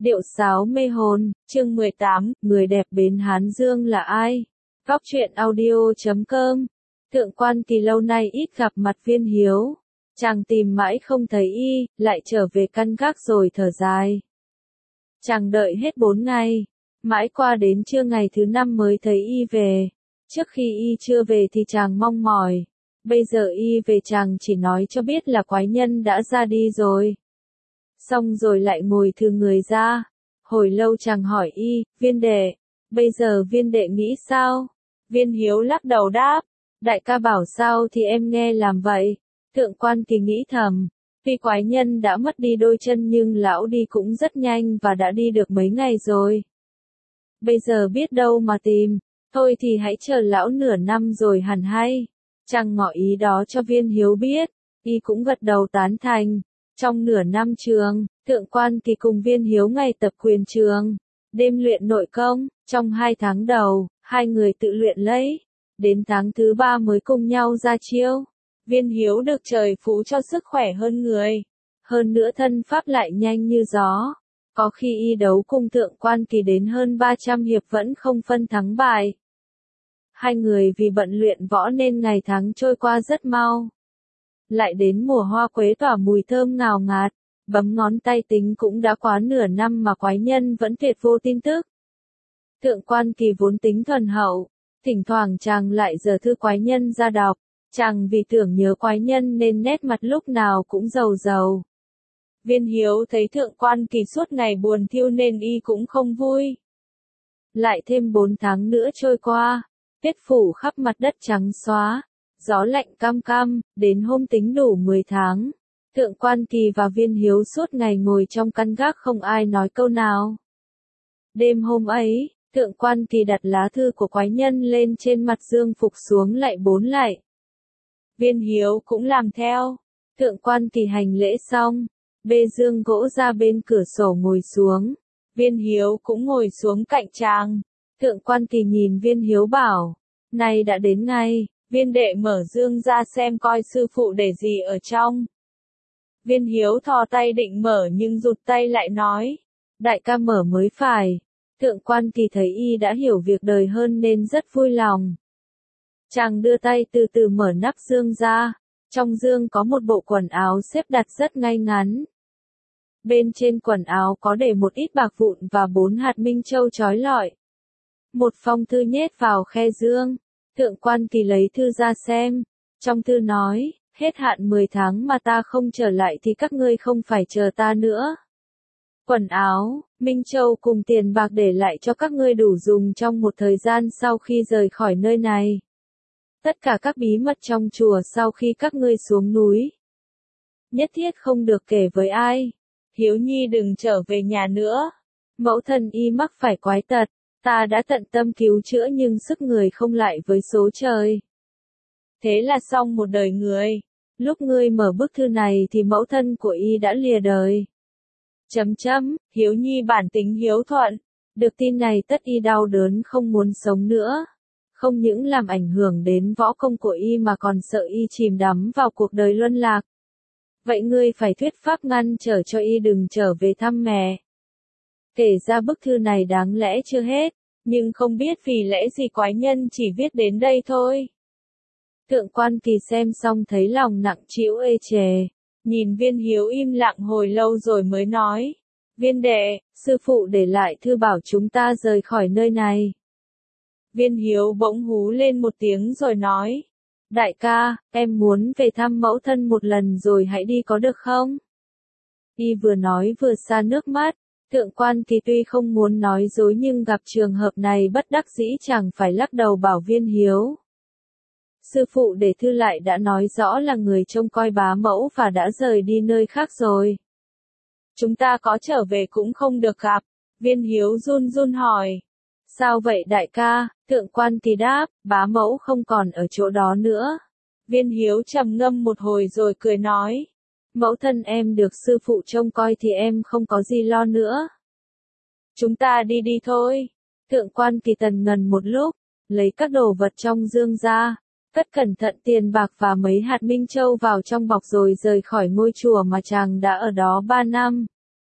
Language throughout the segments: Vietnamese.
Điệu sáo mê hồn, chương 18, người đẹp bến Hán Dương là ai? Góc truyện audio.com. Thượng Quan Kỳ lâu nay ít gặp mặt Viên Hiếu. Chàng tìm mãi không thấy y, lại trở về căn gác rồi thở dài. Chàng đợi hết 4 ngày, mãi qua đến trưa ngày thứ 5 mới thấy y về. Trước khi y chưa về thì chàng mong mỏi. Bây giờ y về chàng chỉ nói cho biết là quái nhân đã ra đi rồi. Xong rồi lại ngồi thừ người ra. Hồi lâu chàng hỏi y, Viên đệ, bây giờ Viên đệ nghĩ sao? Viên Hiếu lắc đầu đáp, đại ca bảo sao thì em nghe làm vậy. Thượng Quan Kỳ nghĩ thầm, tuy quái nhân đã mất đi đôi chân nhưng lão đi cũng rất nhanh và đã đi được mấy ngày rồi. Bây giờ biết đâu mà tìm, thôi thì hãy chờ lão nửa năm rồi hẳn hay. Chàng ngỏ ý đó cho Viên Hiếu biết, y cũng gật đầu tán thành. Trong nửa năm trường, Thượng Quan Kỳ cùng Viên Hiếu ngày tập quyền trường, đêm luyện nội công, trong 2 tháng đầu, hai người tự luyện lấy, đến tháng thứ 3 mới cùng nhau ra chiêu. Viên Hiếu được trời phú cho sức khỏe hơn người, hơn nữa thân pháp lại nhanh như gió, có khi y đấu cùng Thượng Quan Kỳ đến hơn 300 hiệp vẫn không phân thắng bại. Hai người vì bận luyện võ nên ngày tháng trôi qua rất mau. Lại đến mùa hoa quế tỏa mùi thơm ngào ngạt, bấm ngón tay tính cũng đã quá nửa năm mà quái nhân vẫn tuyệt vô tin tức. Thượng Quan Kỳ vốn tính thuần hậu, thỉnh thoảng chàng lại giở thư quái nhân ra đọc, chàng vì tưởng nhớ quái nhân nên nét mặt lúc nào cũng rầu rầu. Viên Hiếu thấy Thượng Quan Kỳ suốt ngày buồn thiêu nên y cũng không vui. Lại thêm 4 tháng nữa trôi qua, tuyết phủ khắp mặt đất trắng xóa. Gió lạnh cam cam, đến hôm tính đủ 10 tháng. Thượng Quan Kỳ và Viên Hiếu suốt ngày ngồi trong căn gác không ai nói câu nào. Đêm hôm ấy, Thượng Quan Kỳ đặt lá thư của quái nhân lên trên mặt dương phục xuống lại 4 lạy. Viên Hiếu cũng làm theo. Thượng Quan Kỳ hành lễ xong, bê dương gỗ ra bên cửa sổ ngồi xuống. Viên Hiếu cũng ngồi xuống cạnh chàng. Thượng Quan Kỳ nhìn Viên Hiếu bảo, nay đã đến ngày. Viên đệ mở dương ra xem coi sư phụ để gì ở trong. Viên Hiếu thò tay định mở nhưng rụt tay lại nói, đại ca mở mới phải. Thượng Quan Kỳ thấy y đã hiểu việc đời hơn nên rất vui lòng. Chàng đưa tay từ từ mở nắp dương ra, trong dương có một bộ quần áo xếp đặt rất ngay ngắn. Bên trên quần áo có để một ít bạc vụn và 4 hạt minh châu chói lọi. Một phong thư nhét vào khe dương. Thượng Quan Kỳ lấy thư ra xem, trong thư nói, hết hạn 10 tháng mà ta không trở lại thì các ngươi không phải chờ ta nữa. Quần áo, minh châu cùng tiền bạc để lại cho các ngươi đủ dùng trong một thời gian sau khi rời khỏi nơi này. Tất cả các bí mật trong chùa sau khi các ngươi xuống núi. Nhất thiết không được kể với ai. Hiếu Nhi đừng trở về nhà nữa. Mẫu thân y mắc phải quái tật. Ta đã tận tâm cứu chữa nhưng sức người không lại với số trời. Thế là xong một đời người. Lúc ngươi mở bức thư này thì mẫu thân của y đã lìa đời. Hiếu Nhi bản tính hiếu thuận. Được tin này tất y đau đớn không muốn sống nữa. Không những làm ảnh hưởng đến võ công của y mà còn sợ y chìm đắm vào cuộc đời luân lạc. Vậy ngươi phải thuyết pháp ngăn trở cho y đừng trở về thăm mẹ. Kể ra bức thư này đáng lẽ chưa hết, nhưng không biết vì lẽ gì quái nhân chỉ viết đến đây thôi. Thượng Quan Kỳ xem xong thấy lòng nặng trĩu ê chề, nhìn Viên Hiếu im lặng hồi lâu rồi mới nói, Viên đệ, sư phụ để lại thư bảo chúng ta rời khỏi nơi này. Viên Hiếu bỗng hú lên một tiếng rồi nói, đại ca, em muốn về thăm mẫu thân một lần rồi hãy đi có được không? Y vừa nói vừa xa nước mắt. Thượng Quan Kỳ tuy không muốn nói dối nhưng gặp trường hợp này bất đắc dĩ chẳng phải lắc đầu bảo Viên Hiếu. Sư phụ để thư lại đã nói rõ là người trông coi bá mẫu và đã rời đi nơi khác rồi. Chúng ta có trở về cũng không được gặp. Viên Hiếu run run hỏi. Sao vậy đại ca? Thượng Quan Kỳ đáp, bá mẫu không còn ở chỗ đó nữa. Viên Hiếu trầm ngâm một hồi rồi cười nói. Mẫu thân em được sư phụ trông coi thì em không có gì lo nữa. Chúng ta đi đi thôi. Thượng Quan Kỳ tần ngần một lúc, lấy các đồ vật trong dương ra, cất cẩn thận tiền bạc và mấy hạt minh châu vào trong bọc rồi rời khỏi ngôi chùa mà chàng đã ở đó 3 năm.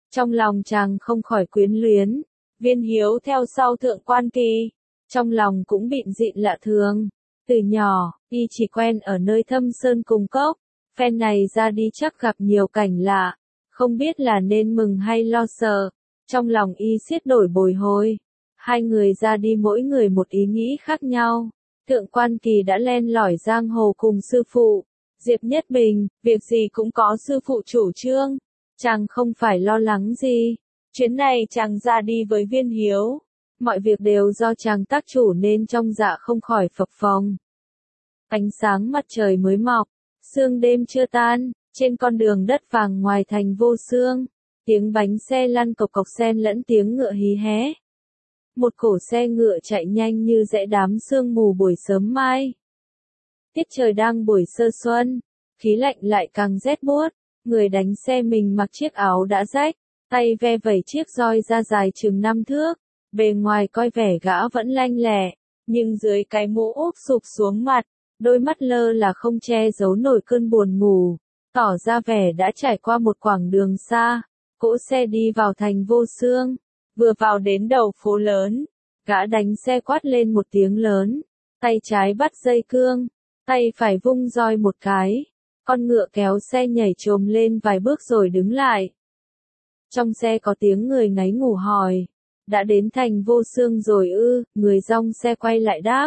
Trong lòng chàng không khỏi quyến luyến, Viên Hiếu theo sau Thượng Quan Kỳ, trong lòng cũng bịn dịn lạ thường. Từ nhỏ, y chỉ quen ở nơi thâm sơn cùng cốc, phen này ra đi chắc gặp nhiều cảnh lạ, không biết là nên mừng hay lo sợ, trong lòng y xiết đổi bồi hồi. Hai người ra đi mỗi người một ý nghĩ khác nhau. Thượng Quan Kỳ đã len lỏi giang hồ cùng sư phụ, Diệp Nhất Bình, việc gì cũng có sư phụ chủ trương, chàng không phải lo lắng gì. Chuyến này chàng ra đi với Viên Hiếu, mọi việc đều do chàng tác chủ nên trong dạ không khỏi phập phồng. Ánh sáng mặt trời mới mọc, sương đêm chưa tan, trên con đường đất vàng ngoài thành Vô Xương, tiếng bánh xe lăn cộc cộc xen lẫn tiếng ngựa hí hé. Một cổ xe ngựa chạy nhanh như dãy đám sương mù buổi sớm mai. Tiết trời đang buổi sơ xuân, khí lạnh lại càng rét buốt, người đánh xe mình mặc chiếc áo đã rách, tay ve vẩy chiếc roi da dài chừng 5 thước, bề ngoài coi vẻ gã vẫn lanh lẹ, nhưng dưới cái mũ úp sụp xuống mặt, đôi mắt lơ là không che giấu nổi cơn buồn ngủ, tỏ ra vẻ đã trải qua một quãng đường xa. Cỗ xe đi vào thành Vô Xương, vừa vào đến đầu phố lớn, gã đánh xe quát lên một tiếng lớn, tay trái bắt dây cương, tay phải vung roi một cái, con ngựa kéo xe nhảy chồm lên vài bước rồi đứng lại. Trong xe có tiếng người ngáy ngủ hỏi, đã đến thành Vô Xương rồi ư? Người dong xe quay lại đáp.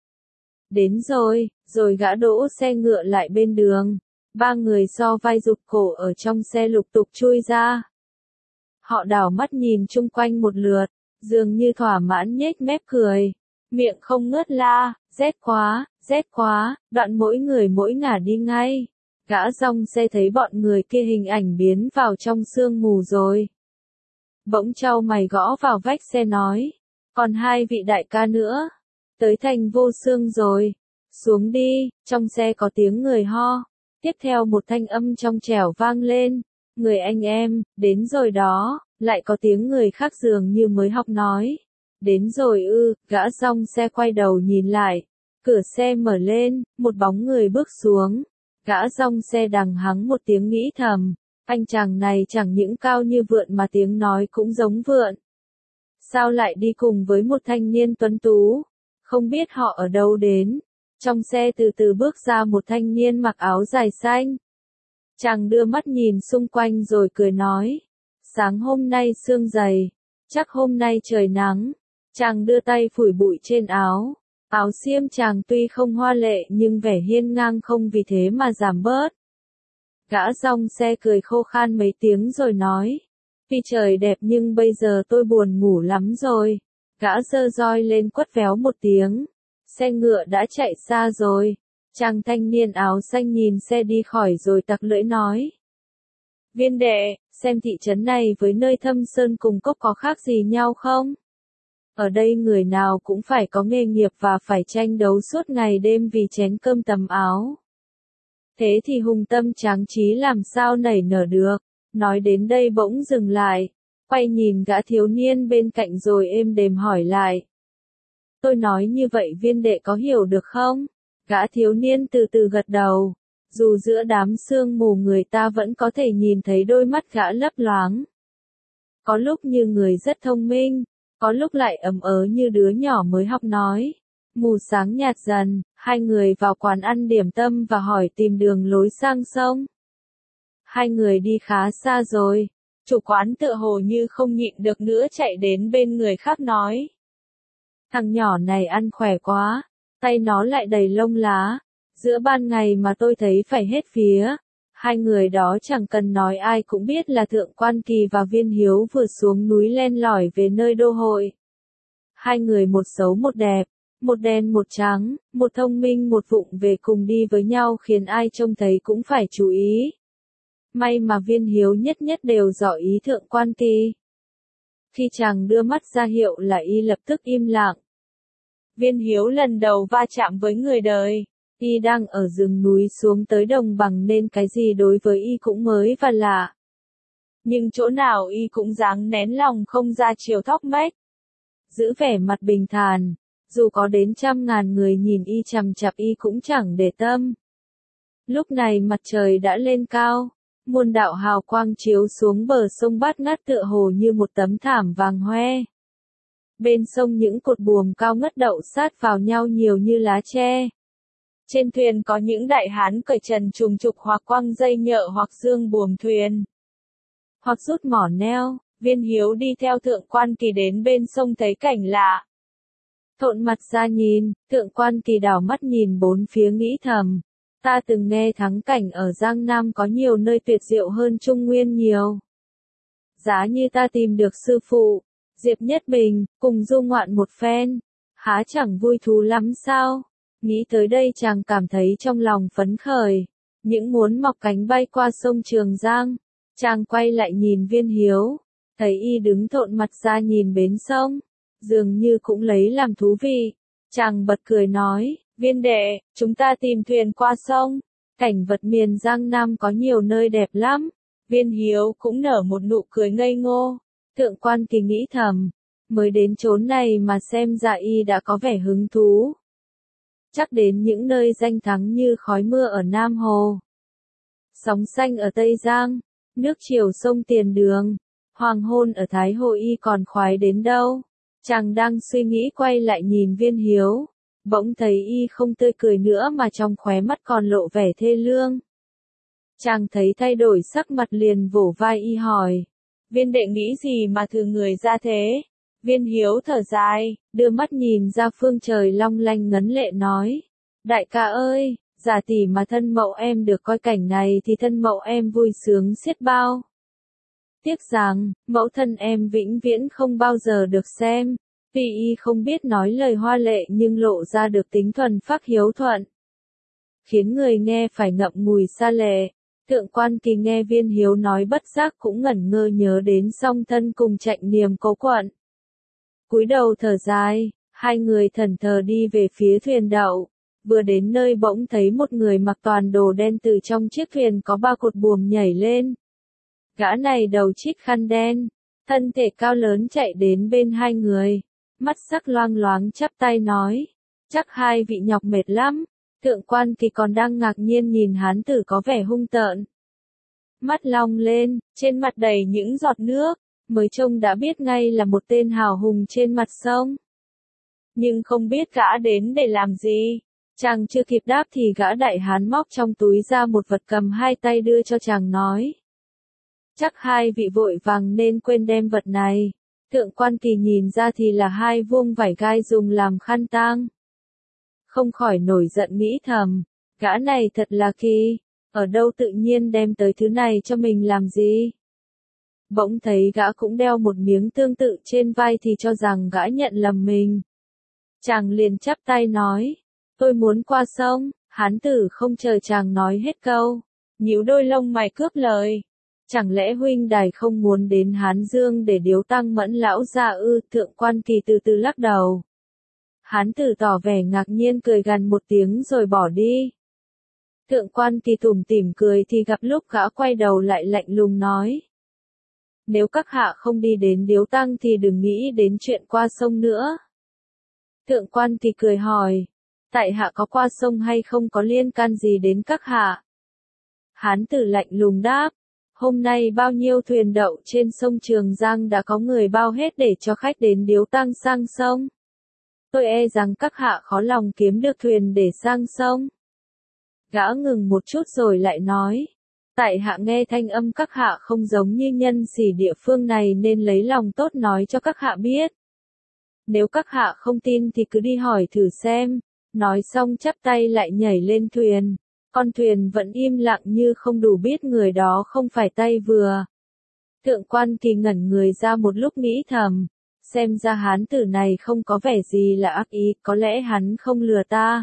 Đến rồi, rồi gã đỗ xe ngựa lại bên đường, ba người so vai rụt cổ ở trong xe lục tục chui ra. Họ đảo mắt nhìn chung quanh một lượt, dường như thỏa mãn nhếch mép cười, miệng không ngớt la, rét quá, đoạn mỗi người mỗi ngả đi ngay. Gã dong xe thấy bọn người kia hình ảnh biến vào trong sương mù rồi. Bỗng chau mày gõ vào vách xe nói, còn hai vị đại ca nữa, tới thành Vô Xương rồi, xuống đi. Trong xe có tiếng người ho, tiếp theo một thanh âm trong trẻo vang lên, người anh em, đến rồi đó. Lại có tiếng người khác dường như mới học nói, đến rồi ư? Gã dong xe quay đầu nhìn lại, cửa xe mở lên, một bóng người bước xuống. Gã dong xe đằng hắng một tiếng nghĩ thầm, anh chàng này chẳng những cao như vượn mà tiếng nói cũng giống vượn. Sao lại đi cùng với một thanh niên tuấn tú? Không biết họ ở đâu đến. Trong xe từ từ bước ra một thanh niên mặc áo dài xanh. Chàng đưa mắt nhìn xung quanh rồi cười nói, sáng hôm nay sương dày, chắc hôm nay trời nắng. Chàng đưa tay phủi bụi trên áo. Áo xiêm chàng tuy không hoa lệ nhưng vẻ hiên ngang không vì thế mà giảm bớt. Gã dong xe cười khô khan mấy tiếng rồi nói, tuy trời đẹp nhưng bây giờ tôi buồn ngủ lắm rồi. Gã giơ roi lên quất véo một tiếng, xe ngựa đã chạy xa rồi. Chàng thanh niên áo xanh nhìn xe đi khỏi rồi tặc lưỡi nói, Viên đệ, xem thị trấn này với nơi thâm sơn cùng cốc có khác gì nhau không? Ở đây người nào cũng phải có nghề nghiệp và phải tranh đấu suốt ngày đêm vì chén cơm tấm áo. Thế thì hùng tâm tráng trí làm sao nảy nở được. Nói đến đây bỗng dừng lại, quay nhìn gã thiếu niên bên cạnh rồi êm đềm hỏi lại. Tôi nói như vậy viên đệ có hiểu được không? Gã thiếu niên từ từ gật đầu. Dù giữa đám sương mù người ta vẫn có thể nhìn thấy đôi mắt gã lấp loáng. Có lúc như người rất thông minh, có lúc lại ấm ớ như đứa nhỏ mới học nói. Mù sáng nhạt dần, hai người vào quán ăn điểm tâm và hỏi tìm đường lối sang sông. Hai người đi khá xa rồi, chủ quán tựa hồ như không nhịn được nữa chạy đến bên người khác nói. Thằng nhỏ này ăn khỏe quá, tay nó lại đầy lông lá, giữa ban ngày mà tôi thấy phải hết vía. Hai người đó chẳng cần nói ai cũng biết là Thượng Quan Kỳ và Viên Hiếu vừa xuống núi len lỏi về nơi đô hội. Hai người một xấu một đẹp, một đen một trắng, một thông minh một vụng về cùng đi với nhau khiến ai trông thấy cũng phải chú ý. May mà Viên Hiếu nhất nhất đều rõ ý Thượng Quan Kỳ. Khi chàng đưa mắt ra hiệu là y lập tức im lặng. Viên Hiếu lần đầu va chạm với người đời. Y đang ở rừng núi xuống tới đồng bằng nên cái gì đối với y cũng mới và lạ. Nhưng chỗ nào y cũng dáng nén lòng không ra chiều thóc mách. Giữ vẻ mặt bình thản, dù có đến 100.000 người nhìn y chằm chặp y cũng chẳng để tâm. Lúc này mặt trời đã lên cao, muôn đạo hào quang chiếu xuống bờ sông bát ngát tựa hồ như một tấm thảm vàng hoe. Bên sông những cột buồm cao ngất đậu sát vào nhau nhiều như lá tre. Trên thuyền có những đại hán cởi trần trùng trục hoặc quăng dây nhợ hoặc dương buồm thuyền, hoặc rút mỏ neo. Viên Hiếu đi theo Thượng Quan Kỳ đến bên sông thấy cảnh lạ. Thộn mặt ra nhìn, Thượng Quan Kỳ đảo mắt nhìn bốn phía nghĩ thầm. Ta từng nghe thắng cảnh ở Giang Nam có nhiều nơi tuyệt diệu hơn Trung Nguyên nhiều. Giá như ta tìm được sư phụ, Diệp Nhất Bình, cùng du ngoạn một phen, há chẳng vui thú lắm sao? Nghĩ tới đây chàng cảm thấy trong lòng phấn khởi, những muốn mọc cánh bay qua sông Trường Giang. Chàng quay lại nhìn Viên Hiếu, thấy y đứng thộn mặt ra nhìn bến sông, dường như cũng lấy làm thú vị. Chàng bật cười nói, Viên đệ, chúng ta tìm thuyền qua sông, cảnh vật miền Giang Nam có nhiều nơi đẹp lắm. Viên Hiếu cũng nở một nụ cười ngây ngô. Thượng Quan Kỳ nghĩ thầm, mới đến chốn này mà xem ra y đã có vẻ hứng thú. Chắc đến những nơi danh thắng như khói mưa ở Nam Hồ, sóng xanh ở Tây Giang, nước chiều sông Tiền Đường, hoàng hôn ở Thái Hồ y còn khoái đến đâu. Chàng đang suy nghĩ quay lại nhìn Viên Hiếu, bỗng thấy y không tươi cười nữa mà trong khóe mắt còn lộ vẻ thê lương. Chàng thấy thay đổi sắc mặt liền vỗ vai y hỏi, Viên đệ nghĩ gì mà thừa người ra thế? Viên Hiếu thở dài, đưa mắt nhìn ra phương trời long lanh ngấn lệ nói, đại ca ơi, giả tỷ mà thân mẫu em được coi cảnh này thì thân mẫu em vui sướng xiết bao. Tiếc rằng, mẫu thân em vĩnh viễn không bao giờ được xem, vì y không biết nói lời hoa lệ nhưng lộ ra được tính thuần phác hiếu thuận, khiến người nghe phải ngậm ngùi sa lệ. Thượng Quan Kỳ nghe Viên Hiếu nói bất giác cũng ngẩn ngơ nhớ đến song thân cùng Trạch Niềm Cố Quận. Cúi đầu thở dài, hai người thẫn thờ đi về phía thuyền đậu. Vừa đến nơi bỗng thấy một người mặc toàn đồ đen từ trong chiếc thuyền có ba cột buồm nhảy lên. Gã này đầu chít khăn đen, thân thể cao lớn chạy đến bên hai người, mắt sắc loang loáng chắp tay nói, chắc hai vị nhọc mệt lắm. Thượng Quan Kỳ còn đang ngạc nhiên nhìn hán tử có vẻ hung tợn. Mắt long lên, trên mặt đầy những giọt nước, mới trông đã biết ngay là một tên hào hùng trên mặt sông. Nhưng không biết gã đến để làm gì. Chàng chưa kịp đáp thì gã đại hán móc trong túi ra một vật cầm hai tay đưa cho chàng nói. Chắc hai vị vội vàng nên quên đem vật này. Thượng Quan Kỳ nhìn ra thì là hai vuông vải gai dùng làm khăn tang. Không khỏi nổi giận nghĩ thầm, gã này thật là kỳ, ở đâu tự nhiên đem tới thứ này cho mình làm gì. Bỗng thấy gã cũng đeo một miếng tương tự trên vai thì cho rằng gã nhận lầm mình. Chàng liền chắp tay nói, tôi muốn qua sông. Hán tử không chờ chàng nói hết câu, nhíu đôi lông mày cướp lời. Chẳng lẽ huynh đài không muốn đến Hán Dương để điếu tăng Mẫn lão gia ư? Thượng Quan Kỳ từ từ lắc đầu. Hán tử tỏ vẻ ngạc nhiên cười gằn một tiếng rồi bỏ đi. Thượng Quan Kỳ tủm tỉm cười thì gặp lúc gã quay đầu lại lạnh lùng nói. Nếu các hạ không đi đến điếu tăng thì đừng nghĩ đến chuyện qua sông nữa. Thượng Quan Kỳ cười hỏi. Tại hạ có qua sông hay không có liên can gì đến các hạ? Hán tử lạnh lùng đáp. Hôm nay bao nhiêu thuyền đậu trên sông Trường Giang đã có người bao hết để cho khách đến điếu tăng sang sông. Tôi e rằng các hạ khó lòng kiếm được thuyền để sang sông. Gã ngừng một chút rồi lại nói. Tại hạ nghe thanh âm các hạ không giống như nhân sĩ địa phương này nên lấy lòng tốt nói cho các hạ biết. Nếu các hạ không tin thì cứ đi hỏi thử xem. Nói xong chắp tay lại nhảy lên thuyền. Con thuyền vẫn im lặng như không đủ biết người đó không phải tay vừa. Thượng Quan Kỳ ngẩn người ra một lúc nghĩ thầm. Xem ra hán tử này không có vẻ gì là ác ý, có lẽ hắn không lừa ta.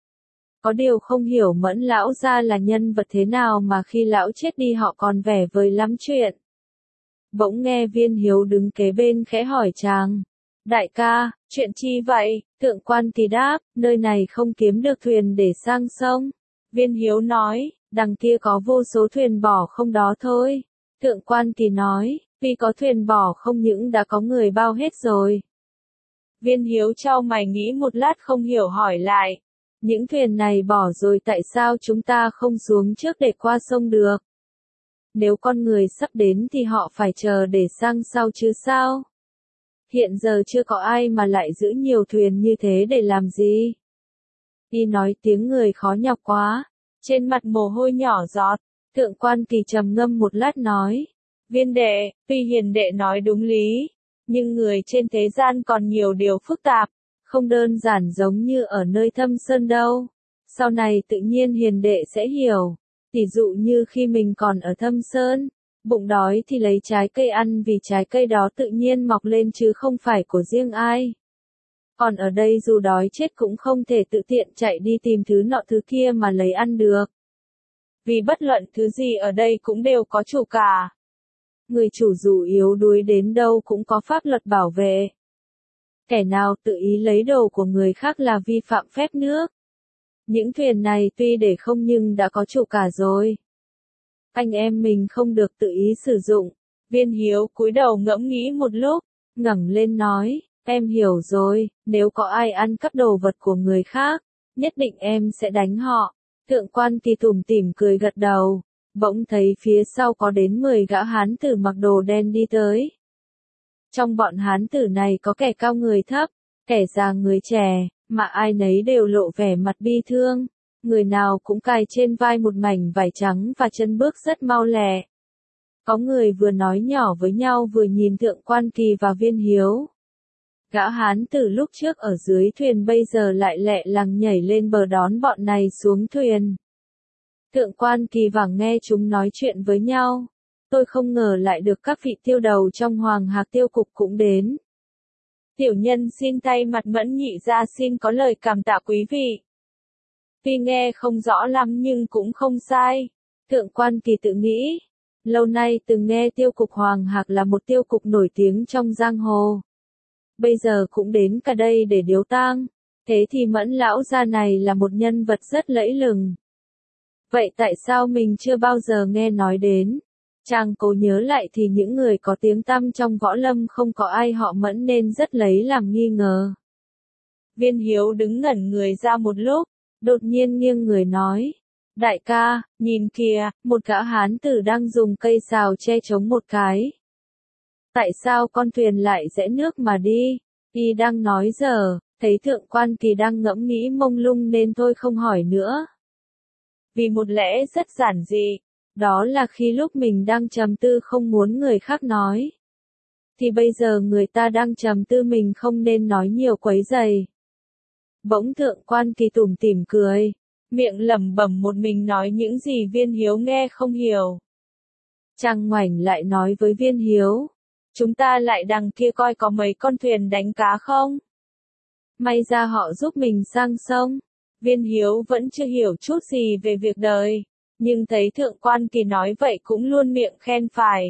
Có điều không hiểu Mẫn lão gia là nhân vật thế nào mà khi lão chết đi họ còn vẻ vời lắm chuyện. Bỗng nghe Viên Hiếu đứng kế bên khẽ hỏi chàng. Đại ca, chuyện chi vậy? Thượng Quan Kỳ đáp, nơi này không kiếm được thuyền để sang sông. Viên Hiếu nói, đằng kia có vô số thuyền bỏ không đó thôi. Thượng Quan Kỳ nói, vì có thuyền bỏ không những đã có người bao hết rồi. Viên Hiếu chau mày nghĩ một lát không hiểu hỏi lại. Những thuyền này bỏ rồi tại sao chúng ta không xuống trước để qua sông được? nếu con người sắp đến thì họ phải chờ để sang sau chứ sao? Hiện giờ chưa có ai mà lại giữ nhiều thuyền như thế để làm gì? Y nói tiếng người khó nhọc quá, trên mặt mồ hôi nhỏ giọt. Thượng quan Kỳ trầm ngâm một lát nói, Viên đệ, tuy hiền đệ nói đúng lý, nhưng người trên thế gian còn nhiều điều phức tạp, không đơn giản giống như ở nơi Thâm Sơn đâu. Sau này tự nhiên hiền đệ sẽ hiểu, tỷ dụ như khi mình còn ở Thâm Sơn, bụng đói thì lấy trái cây ăn vì trái cây đó tự nhiên mọc lên chứ không phải của riêng ai. Còn ở đây dù đói chết cũng không thể tự tiện chạy đi tìm thứ nọ thứ kia mà lấy ăn được. Vì bất luận thứ gì ở đây cũng đều có chủ cả. Người chủ dù yếu đuối đến đâu cũng có pháp luật bảo vệ. Kẻ nào tự ý lấy đồ của người khác là vi phạm phép nước. Những thuyền này tuy để không nhưng đã có chủ cả rồi. Anh em mình không được tự ý sử dụng. Viên Hiếu cúi đầu ngẫm nghĩ một lúc, ngẩng lên nói, em hiểu rồi, nếu có ai ăn cắp đồ vật của người khác, nhất định em sẽ đánh họ. Thượng quan Kỳ tủm tỉm cười gật đầu, bỗng thấy phía sau có đến 10 gã hán tử mặc đồ đen đi tới. Trong bọn hán tử này có kẻ cao người thấp, kẻ già người trẻ, mà ai nấy đều lộ vẻ mặt bi thương, người nào cũng cài trên vai một mảnh vải trắng và chân bước rất mau lẹ. Có người vừa nói nhỏ với nhau vừa nhìn Thượng quan Kỳ và Viên Hiếu. Gã hán tử lúc trước ở dưới thuyền bây giờ lại lẹ làng nhảy lên bờ đón bọn này xuống thuyền. Thượng quan Kỳ vẳng nghe chúng nói chuyện với nhau. Tôi không ngờ lại được các vị tiêu đầu trong Hoàng Hạc Tiêu Cục cũng đến. Tiểu nhân xin thay mặt Mẫn Nhị gia xin có lời cảm tạ quý vị. Tuy nghe không rõ lắm nhưng cũng không sai. Thượng quan Kỳ tự nghĩ. Lâu nay từng nghe Tiêu Cục Hoàng Hạc là một tiêu cục nổi tiếng trong giang hồ. Bây giờ cũng đến cả đây để điếu tang. Thế thì Mẫn lão gia này là một nhân vật rất lẫy lừng. Vậy tại sao mình chưa bao giờ nghe nói đến? Chàng cố nhớ lại thì những người có tiếng tăm trong võ lâm không có ai họ Mẫn nên rất lấy làm nghi ngờ. Viên Hiếu đứng ngẩn người ra một lúc, đột nhiên nghiêng người nói. Đại ca, nhìn kìa, một gã hán tử đang dùng cây sào che chống một cái. Tại sao con thuyền lại rẽ nước mà đi? Y đang nói giờ, thấy Thượng quan Kỳ đang ngẫm nghĩ mông lung nên thôi không hỏi nữa. Vì một lẽ rất giản dị, đó là khi lúc mình đang trầm tư không muốn người khác nói. Thì bây giờ người ta đang trầm tư mình không nên nói nhiều quấy rầy. Bỗng Thượng quan Kỳ tủm tỉm cười, miệng lẩm bẩm một mình nói những gì Viên Hiếu nghe không hiểu. Chàng ngoảnh lại nói với Viên Hiếu. Chúng ta lại đằng kia coi có mấy con thuyền đánh cá không? May ra họ giúp mình sang sông. Viên Hiếu vẫn chưa hiểu chút gì về việc đời, nhưng thấy Thượng quan Kỳ nói vậy cũng luôn miệng khen phải.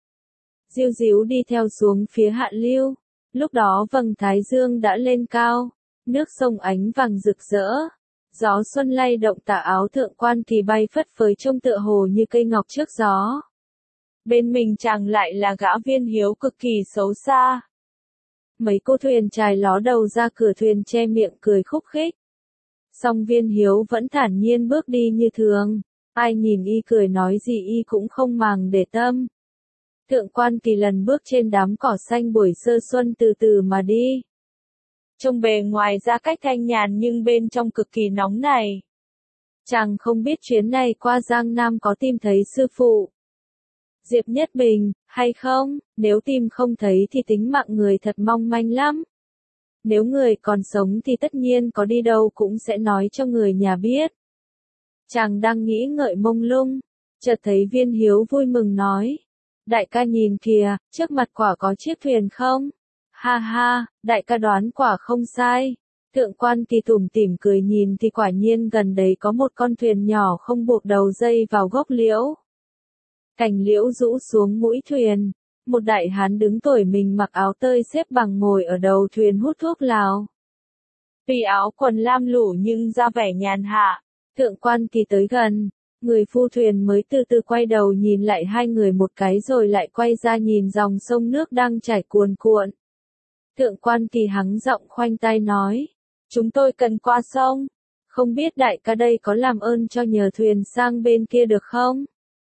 Diu díu đi theo xuống phía hạ lưu. Lúc đó vầng thái dương đã lên cao, nước sông ánh vàng rực rỡ. Gió xuân lay động tà áo Thượng quan Kỳ bay phất phới trông tựa hồ như cây ngọc trước gió. Bên mình chàng lại là gã Viên Hiếu cực kỳ xấu xa. Mấy cô thuyền chài ló đầu ra cửa thuyền che miệng cười khúc khích. Song Viên Hiếu vẫn thản nhiên bước đi như thường, ai nhìn y cười nói gì y cũng không màng để tâm. Thượng quan Kỳ lần bước trên đám cỏ xanh buổi sơ xuân từ từ mà đi. Trông bề ngoài ra cách thanh nhàn nhưng bên trong cực kỳ nóng này. Chàng không biết chuyến này qua Giang Nam có tìm thấy sư phụ Diệp Nhất Bình, hay không? Nếu tìm không thấy thì tính mạng người thật mong manh lắm. Nếu người còn sống thì tất nhiên có đi đâu cũng sẽ nói cho người nhà biết. Chàng đang nghĩ ngợi mông lung, chợt thấy Viên Hiếu vui mừng nói. Đại ca nhìn kìa, trước mặt quả có chiếc thuyền không? Ha ha, đại ca đoán quả không sai. Thượng quan Kỳ tủm tỉm cười nhìn thì quả nhiên gần đấy có một con thuyền nhỏ không buộc đầu dây vào gốc liễu. Cành liễu rũ xuống mũi thuyền, một đại hán đứng tuổi mình mặc áo tơi xếp bằng ngồi ở đầu thuyền hút thuốc lào. Tuy áo quần lam lũ nhưng ra vẻ nhàn hạ. Thượng quan Kỳ tới gần, người phu thuyền mới từ từ quay đầu nhìn lại hai người một cái rồi lại quay ra nhìn dòng sông nước đang chảy cuồn cuộn. Thượng quan Kỳ hắng giọng khoanh tay nói, chúng tôi cần qua sông, không biết đại ca đây có làm ơn cho nhờ thuyền sang bên kia được không?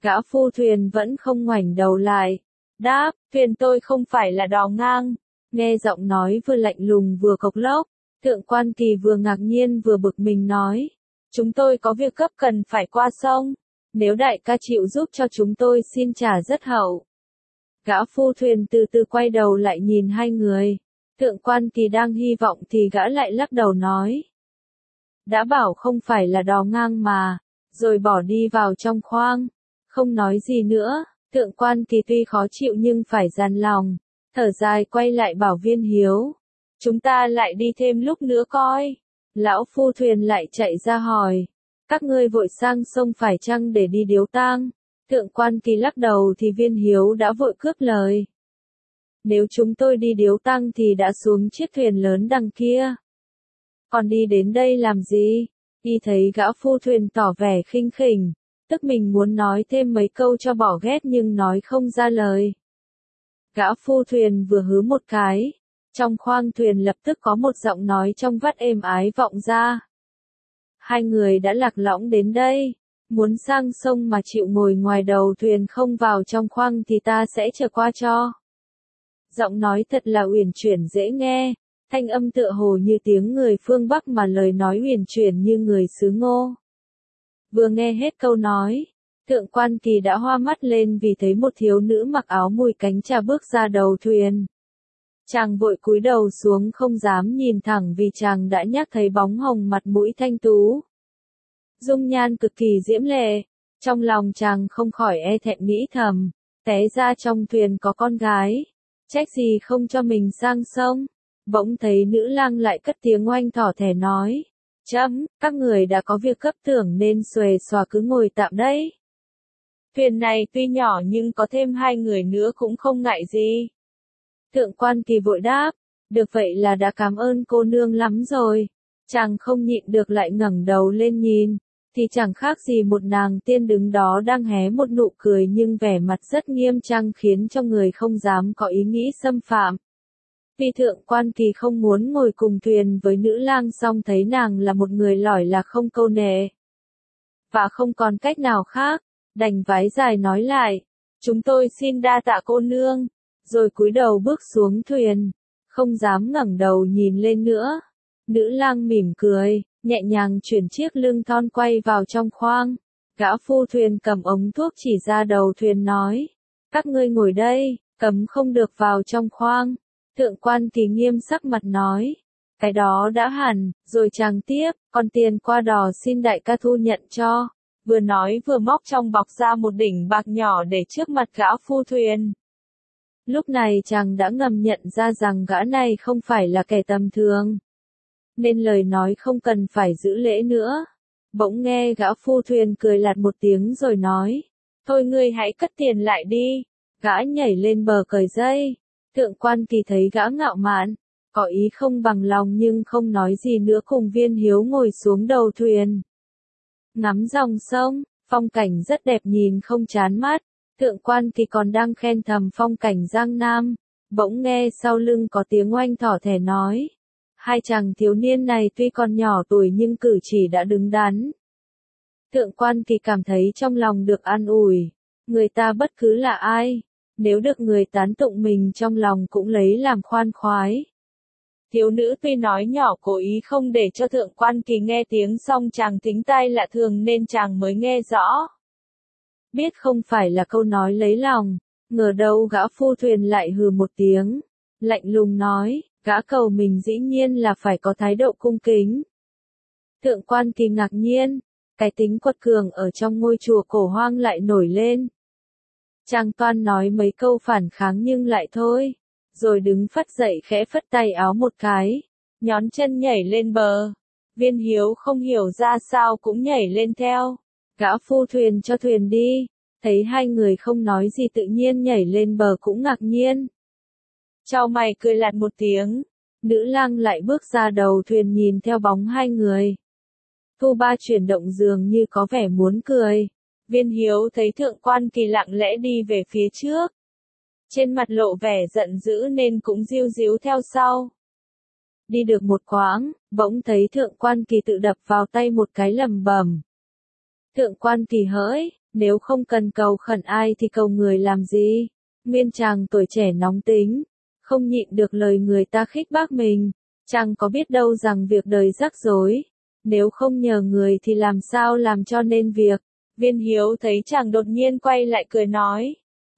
Gã phu thuyền vẫn không ngoảnh đầu lại. Đáp, thuyền tôi không phải là đò ngang. Nghe giọng nói vừa lạnh lùng vừa cộc lốc, Thượng Quan Kỳ vừa ngạc nhiên vừa bực mình nói. Chúng tôi có việc cấp cần phải qua sông. Nếu đại ca chịu giúp cho chúng tôi xin trả rất hậu. Gã phu thuyền từ từ quay đầu lại nhìn hai người. Thượng Quan Kỳ đang hy vọng thì gã lại lắc đầu nói. Đã bảo không phải là đò ngang mà, rồi bỏ đi vào trong khoang. Không nói gì nữa, Thượng Quan Kỳ tuy khó chịu nhưng phải dằn lòng. Thở dài quay lại bảo Viên Hiếu. Chúng ta lại đi thêm lúc nữa coi. Lão phu thuyền lại chạy ra hỏi. Các ngươi vội sang sông phải chăng để đi điếu tang? Thượng Quan Kỳ lắc đầu thì Viên Hiếu đã vội cướp lời. Nếu chúng tôi đi điếu tang thì đã xuống chiếc thuyền lớn đằng kia. Còn đi đến đây làm gì? Y thấy gã phu thuyền tỏ vẻ khinh khỉnh, tức mình muốn nói thêm mấy câu cho bỏ ghét nhưng nói không ra lời. Gã phu thuyền vừa hứ một cái, trong khoang thuyền lập tức có một giọng nói trong vắt êm ái vọng ra. Hai người đã lạc lõng đến đây, muốn sang sông mà chịu ngồi ngoài đầu thuyền không vào trong khoang thì ta sẽ trở qua cho. Giọng nói thật là uyển chuyển dễ nghe, thanh âm tựa hồ như tiếng người phương Bắc mà lời nói uyển chuyển như người xứ Ngô. Vừa nghe hết câu nói, Thượng Quan Kỳ đã hoa mắt lên vì thấy một thiếu nữ mặc áo mùi cánh trà bước ra đầu thuyền. Chàng vội cúi đầu xuống không dám nhìn thẳng vì chàng đã nhắc thấy bóng hồng mặt mũi thanh tú. Dung nhan cực kỳ diễm lệ, trong lòng chàng không khỏi e thẹn nghĩ thầm, té ra trong thuyền có con gái, trách gì không cho mình sang sông. Bỗng thấy nữ lang lại cất tiếng oanh thỏ thẻ nói, chấm, các người đã có việc cấp tưởng nên xuề xòa cứ ngồi tạm đấy. Thuyền này tuy nhỏ nhưng có thêm hai người nữa cũng không ngại gì. Thượng Quan Kỳ vội đáp, được vậy là đã cảm ơn cô nương lắm rồi. Chàng không nhịn được lại ngẩng đầu lên nhìn, thì chẳng khác gì một nàng tiên đứng đó đang hé một nụ cười nhưng vẻ mặt rất nghiêm trang khiến cho người không dám có ý nghĩ xâm phạm. Vì Thượng Quan Kỳ không muốn ngồi cùng thuyền với nữ lang song thấy nàng là một người lỏi là không câu nệ. Và không còn cách nào khác, đành vái dài nói lại, chúng tôi xin đa tạ cô nương, rồi cúi đầu bước xuống thuyền, không dám ngẩng đầu nhìn lên nữa. Nữ lang mỉm cười, nhẹ nhàng chuyển chiếc lưng thon quay vào trong khoang. Gã phu thuyền cầm ống thuốc chỉ ra đầu thuyền nói, các ngươi ngồi đây, cấm không được vào trong khoang. Thượng Quan Kỳ nghiêm sắc mặt nói, cái đó đã hẳn, rồi chàng tiếp, còn tiền qua đò xin đại ca thu nhận cho. Vừa nói vừa móc trong bọc ra một đỉnh bạc nhỏ để trước mặt gã phu thuyền. Lúc này chàng đã ngầm nhận ra rằng gã này không phải là kẻ tầm thường, nên lời nói không cần phải giữ lễ nữa. Bỗng nghe gã phu thuyền cười lạt một tiếng rồi nói, thôi ngươi hãy cất tiền lại đi. Gã nhảy lên bờ cởi dây. Thượng Quan Kỳ thấy gã ngạo mạn, có ý không bằng lòng nhưng không nói gì nữa cùng Viên Hiếu ngồi xuống đầu thuyền. Ngắm dòng sông, phong cảnh rất đẹp nhìn không chán mắt. Thượng Quan Kỳ còn đang khen thầm phong cảnh Giang Nam, bỗng nghe sau lưng có tiếng oanh thỏ thẻ nói. Hai chàng thiếu niên này tuy còn nhỏ tuổi nhưng cử chỉ đã đứng đắn. Thượng Quan Kỳ cảm thấy trong lòng được an ủi, người ta bất cứ là ai, nếu được người tán tụng mình trong lòng cũng lấy làm khoan khoái. Thiếu nữ tuy nói nhỏ cố ý không để cho Thượng Quan Kỳ nghe tiếng song chàng thính tai lạ thường nên chàng mới nghe rõ. Biết không phải là câu nói lấy lòng, ngờ đâu gã phu thuyền lại hừ một tiếng, lạnh lùng nói, gã cầu mình dĩ nhiên là phải có thái độ cung kính. Thượng Quan Kỳ ngạc nhiên, cái tính quật cường ở trong ngôi chùa cổ hoang lại nổi lên. Chàng toan nói mấy câu phản kháng nhưng lại thôi, rồi đứng phắt dậy khẽ phất tay áo một cái, nhón chân nhảy lên bờ. Viên Hiếu không hiểu ra sao cũng nhảy lên theo. Gã phu thuyền cho thuyền đi, thấy hai người không nói gì tự nhiên nhảy lên bờ cũng ngạc nhiên. Chau mày cười lạt một tiếng, nữ lang lại bước ra đầu thuyền nhìn theo bóng hai người. Thu Ba chuyển động dường như có vẻ muốn cười. Viên Hiếu thấy Thượng Quan Kỳ lặng lẽ đi về phía trước. Trên mặt lộ vẻ giận dữ nên cũng ríu ríu theo sau. Đi được một quãng, bỗng thấy Thượng Quan Kỳ tự đập vào tay một cái lầm bầm. Thượng Quan Kỳ hỡi, Nếu không cần cầu khẩn ai thì cầu người làm gì? Nguyên chàng tuổi trẻ nóng tính, không nhịn được lời người ta khích bác mình, chàng có biết đâu rằng việc đời rắc rối, nếu không nhờ người thì làm sao làm cho nên việc. Viên Hiếu thấy chàng đột nhiên quay lại cười nói,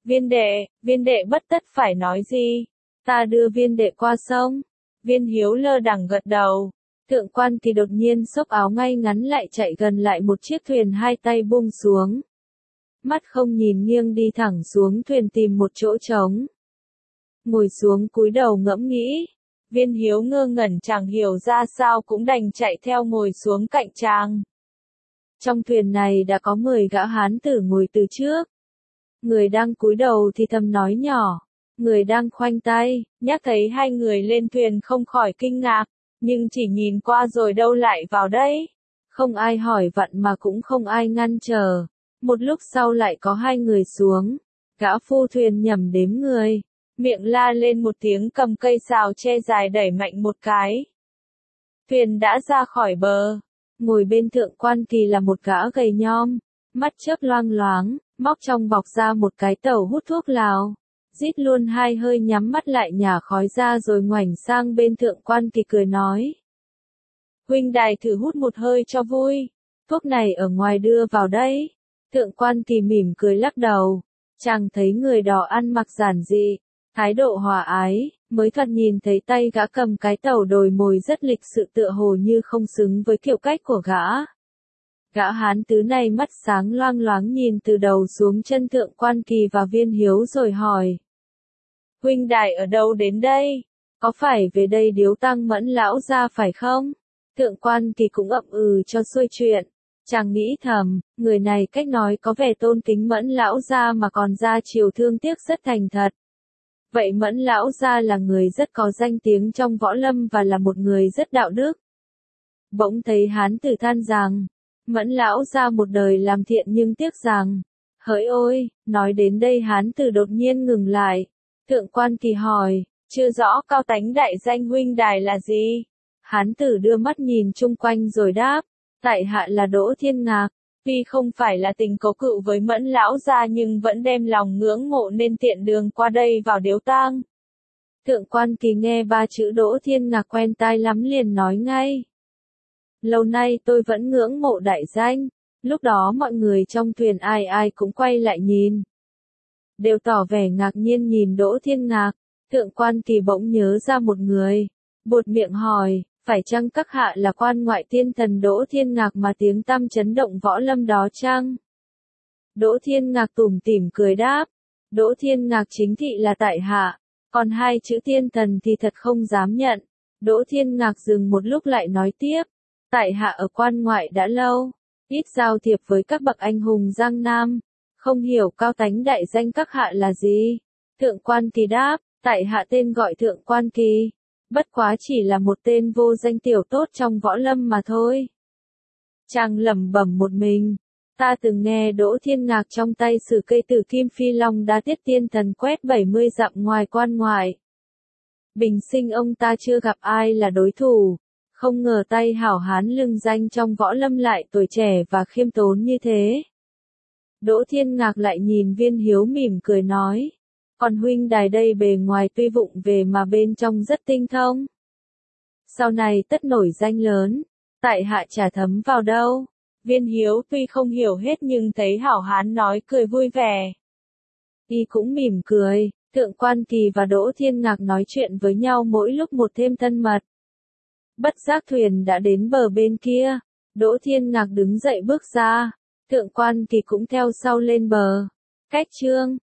viên đệ bất tất phải nói gì, ta đưa viên đệ qua sông. Viên Hiếu lơ đẳng gật đầu. Thượng quan Kỳ đột nhiên xốc áo ngay ngắn lại chạy gần lại một chiếc thuyền, hai tay buông xuống. Mắt không nhìn nghiêng đi thẳng xuống thuyền tìm một chỗ trống. Ngồi xuống cúi đầu ngẫm nghĩ. Viên Hiếu ngơ ngẩn chẳng hiểu ra sao cũng đành chạy theo ngồi xuống cạnh chàng. Trong thuyền này đã có 10 gã hán tử ngồi từ trước. Người đang cúi đầu thì thầm nói nhỏ. Người đang khoanh tay, nhắc thấy hai người lên thuyền không khỏi kinh ngạc, nhưng chỉ nhìn qua rồi đâu lại vào đây. Không ai hỏi vặn mà cũng không ai ngăn trở. Một lúc sau lại có hai người xuống. Gã phu thuyền nhẩm đếm người, miệng la lên một tiếng, cầm cây sào tre dài đẩy mạnh một cái. Thuyền đã ra khỏi bờ. Ngồi bên Thượng quan Kỳ là một gã gầy nhom, mắt chớp loang loáng, móc trong bọc ra một cái tẩu hút thuốc lào. Rít luôn hai hơi nhắm mắt lại nhả khói ra rồi ngoảnh sang bên Thượng quan Kỳ cười nói. Huynh đài thử hút một hơi cho vui, thuốc này ở ngoài đưa vào đây. Thượng quan Kỳ mỉm cười lắc đầu, chàng thấy người đó ăn mặc giản dị, thái độ hòa ái, mới thoạt nhìn thấy tay gã cầm cái tẩu đồi mồi rất lịch sự, tựa hồ như không xứng với kiểu cách của gã. Gã hán tứ này mắt sáng loang loáng nhìn từ đầu xuống chân Thượng quan Kỳ và Viên Hiếu rồi hỏi. Huynh đài ở đâu đến đây? Có phải về đây điếu tăng Mẫn lão gia phải không? Thượng quan Kỳ cũng ậm ừ cho xuôi chuyện. Chàng nghĩ thầm, người này cách nói có vẻ tôn kính Mẫn lão gia mà còn ra chiều thương tiếc rất thành thật. Vậy Mẫn lão gia là người rất có danh tiếng trong võ lâm và là một người rất đạo đức. Bỗng thấy hán tử than rằng, Mẫn lão gia một đời làm thiện nhưng tiếc rằng, hỡi ôi, nói đến đây hán tử đột nhiên ngừng lại. Thượng quan Kỳ hỏi, chưa rõ cao tánh đại danh huynh đài là gì? Hán tử đưa mắt nhìn chung quanh rồi đáp, tại hạ là Đỗ Thiên Ngạc, tuy không phải là tình cố cựu với Mẫn lão gia nhưng vẫn đem lòng ngưỡng mộ nên tiện đường qua đây vào điếu tang. Thượng quan Kỳ nghe ba chữ Đỗ Thiên Ngạc quen tai lắm liền nói ngay. Lâu nay tôi vẫn ngưỡng mộ đại danh. Lúc đó mọi người trong thuyền ai ai cũng quay lại nhìn, đều tỏ vẻ ngạc nhiên nhìn Đỗ Thiên Ngạc. Thượng quan Kỳ bỗng nhớ ra một người, buột miệng hỏi, phải chăng các hạ là quan ngoại tiên thần Đỗ Thiên Ngạc mà tiếng tăm chấn động võ lâm đó chăng? Đỗ Thiên Ngạc tủm tỉm cười đáp, Đỗ Thiên Ngạc chính thị là tại hạ, còn hai chữ tiên thần thì thật không dám nhận. Đỗ Thiên Ngạc dừng một lúc lại nói tiếp, tại hạ ở quan ngoại đã lâu, ít giao thiệp với các bậc anh hùng Giang Nam, không hiểu cao tánh đại danh các hạ là gì. Thượng quan Kỳ đáp, tại hạ tên gọi Thượng quan Kỳ, bất quá chỉ là một tên vô danh tiểu tốt trong võ lâm mà thôi. Chàng lẩm bẩm một mình, ta từng nghe Đỗ Thiên Ngạc trong tay sử cây tử kim phi long đa tiết tiên thần quét 70 dặm ngoài quan ngoại. Bình sinh ông ta chưa gặp ai là đối thủ, không ngờ tay hảo hán lừng danh trong võ lâm lại tuổi trẻ và khiêm tốn như thế. Đỗ Thiên Ngạc lại nhìn Viên Hiếu mỉm cười nói, còn huynh đài đây bề ngoài tuy vụng về mà bên trong rất tinh thông. Sau này tất nổi danh lớn, tại hạ chả thấm vào đâu. Viên Hiếu tuy không hiểu hết nhưng thấy hảo hán nói cười vui vẻ. Y cũng mỉm cười, Thượng quan Kỳ và Đỗ Thiên Ngạc nói chuyện với nhau mỗi lúc một thêm thân mật. Bất giác thuyền đã đến bờ bên kia, Đỗ Thiên Ngạc đứng dậy bước ra, Thượng quan Kỳ cũng theo sau lên bờ. Cách chương